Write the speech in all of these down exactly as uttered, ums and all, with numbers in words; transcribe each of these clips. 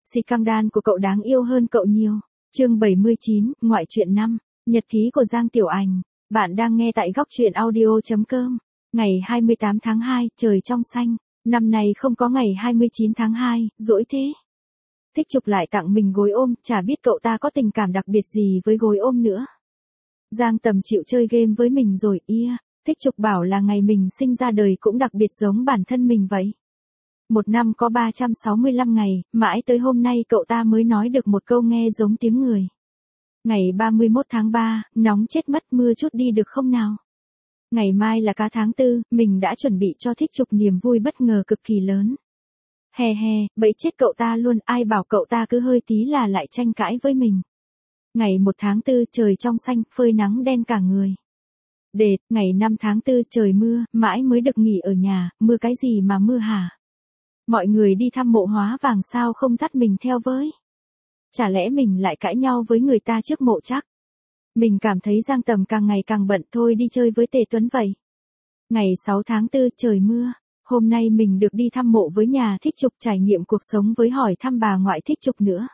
Scandal của cậu đáng yêu hơn cậu nhiều. Chương bảy mươi chín, ngoại truyện năm, nhật ký của Giang Tiểu Ảnh. Bạn đang nghe tại góc truyện audio chấm com. Ngày hai mươi tám tháng hai, trời trong xanh. Năm nay không có ngày hai mươi chín tháng hai, dỗi thế. Thích Trục lại tặng mình gối ôm, chả biết cậu ta có tình cảm đặc biệt gì với gối ôm nữa. Giang Tầm chịu chơi game với mình rồi, ia. Thích Trục bảo là ngày mình sinh ra đời cũng đặc biệt giống bản thân mình vậy. Một năm có ba trăm sáu mươi lăm ngày, mãi tới hôm nay cậu ta mới nói được một câu nghe giống tiếng người. Ngày ba mươi mốt tháng ba, nóng chết mất, mưa chút đi được không nào? Ngày mai là cá tháng tư, mình đã chuẩn bị cho Thích Trục niềm vui bất ngờ cực kỳ lớn. He he, bẫy chết cậu ta luôn, ai bảo cậu ta cứ hơi tí là lại tranh cãi với mình. Ngày một tháng tư, trời trong xanh, phơi nắng đen cả người. Đệt, ngày năm tháng tư, trời mưa, mãi mới được nghỉ ở nhà, mưa cái gì mà mưa hả? Mọi người đi thăm mộ Hóa Vàng sao không dắt mình theo với? Chả lẽ mình lại cãi nhau với người ta trước mộ chắc? Mình cảm thấy Giang Tầm càng ngày càng bận, thôi đi chơi với Tề Tuấn vậy. Ngày sáu tháng tư, trời mưa. Hôm nay mình được đi thăm mộ với nhà Thích Trục, trải nghiệm cuộc sống với hỏi thăm bà ngoại Thích Trục nữa.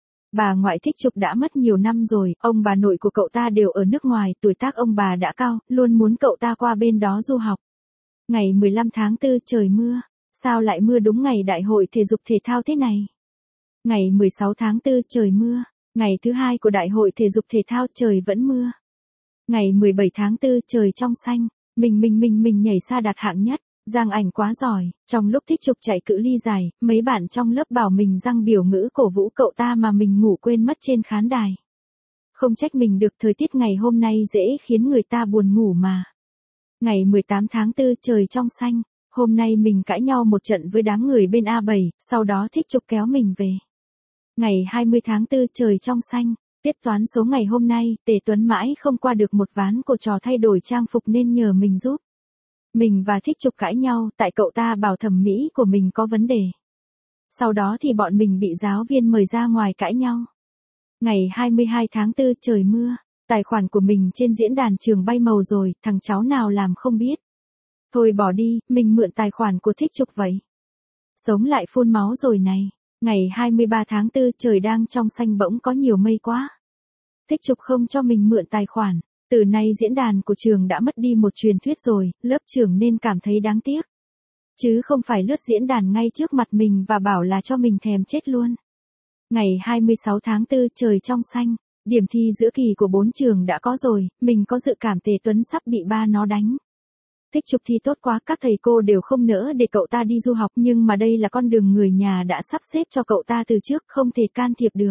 Bà ngoại Thích Trục đã mất nhiều năm rồi, ông bà nội của cậu ta đều ở nước ngoài, tuổi tác ông bà đã cao, luôn muốn cậu ta qua bên đó du học. Ngày mười lăm tháng tư, trời mưa. Sao lại mưa đúng ngày đại hội thể dục thể thao thế này? Ngày mười sáu tháng tư, trời mưa. Ngày thứ hai của đại hội thể dục thể thao, trời vẫn mưa. Ngày mười bảy tháng tư, trời trong xanh. Mình mình mình mình nhảy xa đạt hạng nhất. Giang Ảnh quá giỏi. Trong lúc Thích Trục chạy cự ly dài, mấy bạn trong lớp bảo mình Giang biểu ngữ cổ vũ cậu ta mà mình ngủ quên mất trên khán đài. Không trách mình được, thời tiết ngày hôm nay dễ khiến người ta buồn ngủ mà. Ngày mười tám tháng tư, trời trong xanh. Hôm nay mình cãi nhau một trận với đám người bên A bảy, sau đó Thích Trục kéo mình về. Ngày hai mươi tháng tư, trời trong xanh. Tiết toán số ngày hôm nay, Tề Tuấn mãi không qua được một ván của trò thay đổi trang phục nên nhờ mình giúp. Mình và Thích Trục cãi nhau, tại cậu ta bảo thẩm mỹ của mình có vấn đề. Sau đó thì bọn mình bị giáo viên mời ra ngoài cãi nhau. Ngày hai mươi hai tháng tư, trời mưa. Tài khoản của mình trên diễn đàn trường bay màu rồi, thằng cháu nào làm không biết. Thôi bỏ đi, mình mượn tài khoản của Thích Trục vậy. Sống lại phun máu rồi này. Ngày hai mươi ba tháng tư, trời đang trong xanh bỗng có nhiều mây quá. Thích Trục không cho mình mượn tài khoản. Từ nay diễn đàn của trường đã mất đi một truyền thuyết rồi, lớp trưởng nên cảm thấy đáng tiếc. Chứ không phải lướt diễn đàn ngay trước mặt mình và bảo là cho mình thèm chết luôn. Ngày hai mươi sáu tháng tư, trời trong xanh. Điểm thi giữa kỳ của bốn trường đã có rồi, mình có dự cảm Tề Tuấn sắp bị ba nó đánh. Thích Trục thi tốt quá, các thầy cô đều không nỡ để cậu ta đi du học, nhưng mà đây là con đường người nhà đã sắp xếp cho cậu ta từ trước, không thể can thiệp được.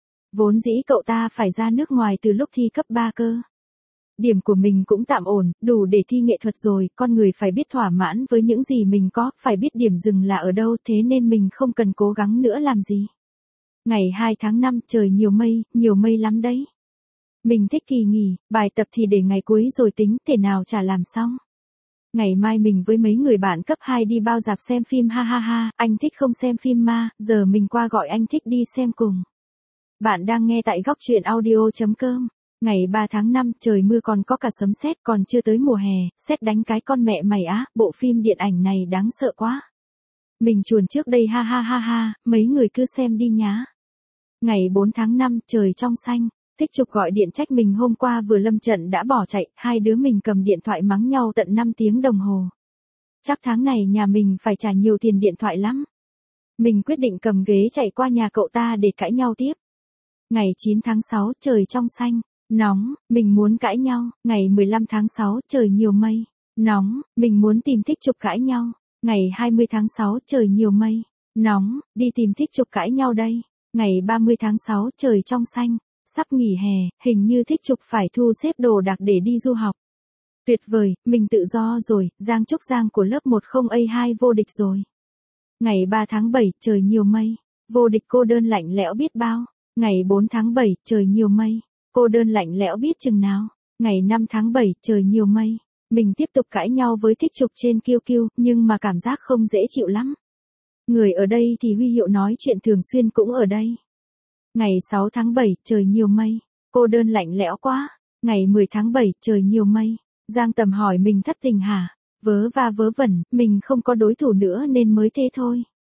Vốn dĩ cậu ta phải ra nước ngoài từ lúc thi cấp ba cơ. Điểm của mình cũng tạm ổn, đủ để thi nghệ thuật rồi, con người phải biết thỏa mãn với những gì mình có, phải biết điểm dừng là ở đâu, thế nên mình không cần cố gắng nữa làm gì. Ngày hai tháng năm, trời nhiều mây, nhiều mây lắm đấy. Mình thích kỳ nghỉ, bài tập thì để ngày cuối rồi tính, thể nào chả làm xong. Ngày mai mình với mấy người bạn cấp hai đi bao rạp xem phim, ha ha ha, anh Thích không xem phim ma, giờ mình qua gọi anh Thích đi xem cùng. Bạn đang nghe tại góc truyện audio chấm com. Ngày ba tháng năm, trời mưa còn có cả sấm sét, còn chưa tới mùa hè, sét đánh cái con mẹ mày á, bộ phim điện ảnh này đáng sợ quá. Mình chuồn trước đây, ha ha ha ha, mấy người cứ xem đi nhá. Ngày bốn tháng năm, trời trong xanh. Thích Trục gọi điện trách mình hôm qua vừa lâm trận đã bỏ chạy, hai đứa mình cầm điện thoại mắng nhau tận năm tiếng đồng hồ. Chắc tháng này nhà mình phải trả nhiều tiền điện thoại lắm. Mình quyết định cầm ghế chạy qua nhà cậu ta để cãi nhau tiếp. Ngày chín tháng sáu, trời trong xanh. Nóng, mình muốn cãi nhau. Ngày mười lăm tháng sáu, trời nhiều mây. Nóng, mình muốn tìm Thích Trục cãi nhau. Ngày hai mươi tháng sáu, trời nhiều mây. Nóng, đi tìm Thích Trục cãi nhau đây. Ngày ba mươi tháng sáu, trời trong xanh. Sắp nghỉ hè, hình như Thích Trục phải thu xếp đồ đạc để đi du học. Tuyệt vời, mình tự do rồi, Giang Trúc Giang của lớp một không A hai vô địch rồi. Ngày ba tháng bảy, trời nhiều mây. Vô địch cô đơn lạnh lẽo biết bao. Ngày bốn tháng bảy, trời nhiều mây. Cô đơn lạnh lẽo biết chừng nào. Ngày năm tháng bảy, trời nhiều mây. Mình tiếp tục cãi nhau với Thích Trục trên Q Q, nhưng mà cảm giác không dễ chịu lắm. Người ở đây thì huy hiệu nói chuyện thường xuyên cũng ở đây. Ngày sáu tháng bảy, trời nhiều mây. Cô đơn lạnh lẽo quá. Ngày mười tháng bảy, trời nhiều mây. Giang Tầm hỏi mình thất tình hả? Vớ va vớ vẩn, mình không có đối thủ nữa nên mới thế thôi.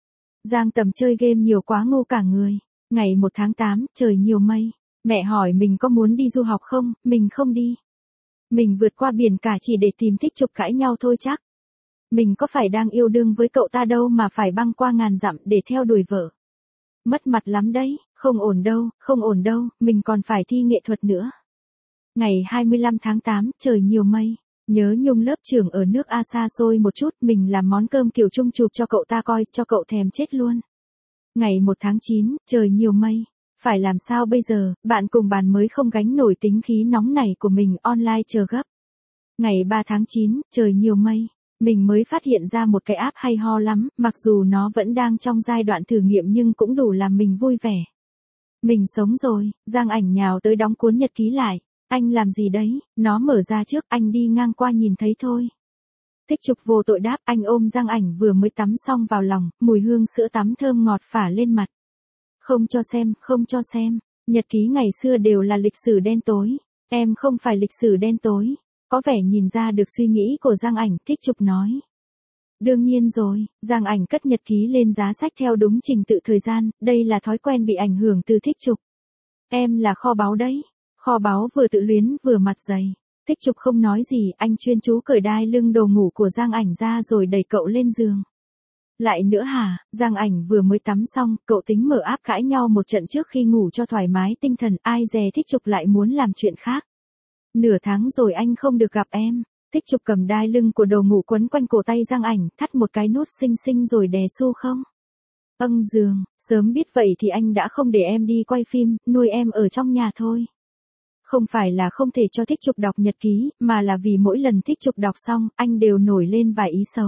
Giang Tầm chơi game nhiều quá ngu cả người. Ngày một tháng tám, trời nhiều mây. Mẹ hỏi mình có muốn đi du học không, mình không đi. Mình vượt qua biển cả chỉ để tìm Thích Trục cãi nhau thôi chắc. Mình có phải đang yêu đương với cậu ta đâu mà phải băng qua ngàn dặm để theo đuổi vợ. Mất mặt lắm đấy, không ổn đâu, không ổn đâu, mình còn phải thi nghệ thuật nữa. Ngày hai mươi lăm tháng tám, trời nhiều mây. Nhớ Nhung lớp trưởng ở nước A xa xôi một chút, mình làm món cơm kiểu Trung chụp cho cậu ta coi, cho cậu thèm chết luôn. Ngày một tháng chín, trời nhiều mây. Phải làm sao bây giờ, bạn cùng bàn mới không gánh nổi tính khí nóng nảy của mình, online chờ gấp. Ngày ba tháng chín, trời nhiều mây. Mình mới phát hiện ra một cái app hay ho lắm, mặc dù nó vẫn đang trong giai đoạn thử nghiệm nhưng cũng đủ làm mình vui vẻ. Mình sống rồi, Giang Ảnh nhào tới đóng cuốn nhật ký lại. Anh làm gì đấy, nó mở ra trước, anh đi ngang qua nhìn thấy thôi. Thích Trục vô tội đáp, anh ôm Giang Ảnh vừa mới tắm xong vào lòng, mùi hương sữa tắm thơm ngọt phả lên mặt. Không cho xem, không cho xem, nhật ký ngày xưa đều là lịch sử đen tối, em không phải lịch sử đen tối. Có vẻ nhìn ra được suy nghĩ của Giang Ảnh, Thích Trục nói. Đương nhiên rồi, Giang Ảnh cất nhật ký lên giá sách theo đúng trình tự thời gian, đây là thói quen bị ảnh hưởng từ Thích Trục. Em là kho báu đấy. Kho báu vừa tự luyến vừa mặt dày. Thích Trục không nói gì, anh chuyên chú cởi đai lưng đồ ngủ của Giang Ảnh ra rồi đẩy cậu lên giường. Lại nữa hả, Giang Ảnh vừa mới tắm xong, cậu tính mở app cãi nhau một trận trước khi ngủ cho thoải mái tinh thần, ai dè Thích Trục lại muốn làm chuyện khác. Nửa tháng rồi anh không được gặp em. Thích Trục cầm đai lưng của đồ ngủ quấn quanh cổ tay Giang Ảnh, thắt một cái nút xinh xinh rồi đè xu không. Âng giường, sớm biết vậy thì anh đã không để em đi quay phim, nuôi em ở trong nhà thôi. Không phải là không thể cho Thích Trục đọc nhật ký, mà là vì mỗi lần Thích Trục đọc xong, anh đều nổi lên vài ý xấu.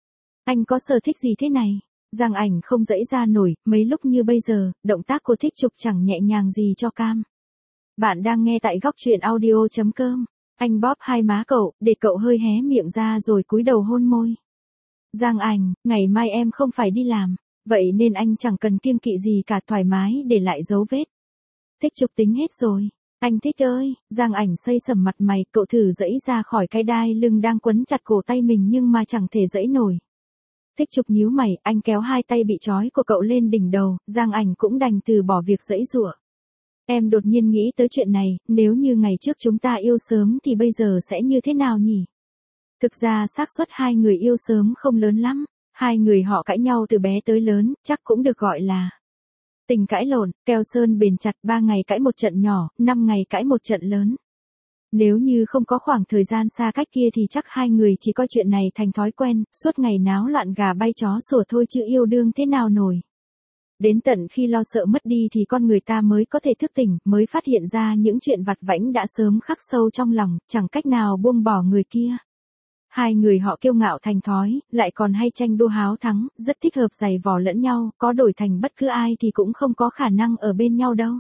Anh có sở thích gì thế này? Giang Ảnh không dẫy ra nổi, mấy lúc như bây giờ, động tác của Thích Trục chẳng nhẹ nhàng gì cho cam. Bạn đang nghe tại góc truyện audio chấm com. Anh bóp hai má cậu, để cậu hơi hé miệng ra rồi cúi đầu hôn môi. Giang Ảnh, ngày mai em không phải đi làm, vậy nên anh chẳng cần kiêng kỵ gì cả, thoải mái để lại dấu vết. Thích Trục tính hết rồi. Anh Thích ơi, Giang Ảnh xây sầm mặt mày, cậu thử dẫy ra khỏi cái đai lưng đang quấn chặt cổ tay mình nhưng mà chẳng thể dẫy nổi. Thích Trục nhíu mày, anh kéo hai tay bị trói của cậu lên đỉnh đầu, Giang Ảnh cũng đành từ bỏ việc dẫy giụa. Em đột nhiên nghĩ tới chuyện này, nếu như ngày trước chúng ta yêu sớm thì bây giờ sẽ như thế nào nhỉ? Thực ra xác suất hai người yêu sớm không lớn lắm, hai người họ cãi nhau từ bé tới lớn, chắc cũng được gọi là tình cãi lộn, keo sơn bền chặt, ba ngày cãi một trận nhỏ, năm ngày cãi một trận lớn. Nếu như không có khoảng thời gian xa cách kia thì chắc hai người chỉ coi chuyện này thành thói quen, suốt ngày náo loạn gà bay chó sủa thôi chứ yêu đương thế nào nổi. Đến tận khi lo sợ mất đi thì con người ta mới có thể thức tỉnh, mới phát hiện ra những chuyện vặt vãnh đã sớm khắc sâu trong lòng, chẳng cách nào buông bỏ người kia. Hai người họ kiêu ngạo thành thói, lại còn hay tranh đua háo thắng, rất thích hợp giày vò lẫn nhau, có đổi thành bất cứ ai thì cũng không có khả năng ở bên nhau đâu.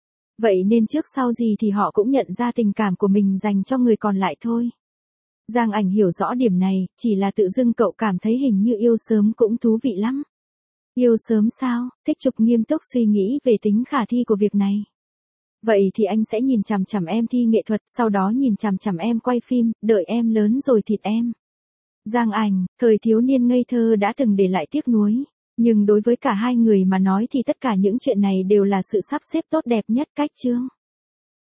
Vậy nên trước sau gì thì họ cũng nhận ra tình cảm của mình dành cho người còn lại thôi. Giang Ảnh hiểu rõ điểm này, chỉ là tự dưng cậu cảm thấy hình như yêu sớm cũng thú vị lắm. Yêu sớm sao? Thích Trục nghiêm túc suy nghĩ về tính khả thi của việc này. Vậy thì anh sẽ nhìn chằm chằm em thi nghệ thuật, sau đó nhìn chằm chằm em quay phim, đợi em lớn rồi thịt em. Giang Ảnh, thời thiếu niên ngây thơ đã từng để lại tiếc nuối. Nhưng đối với cả hai người mà nói thì tất cả những chuyện này đều là sự sắp xếp tốt đẹp nhất cách chương.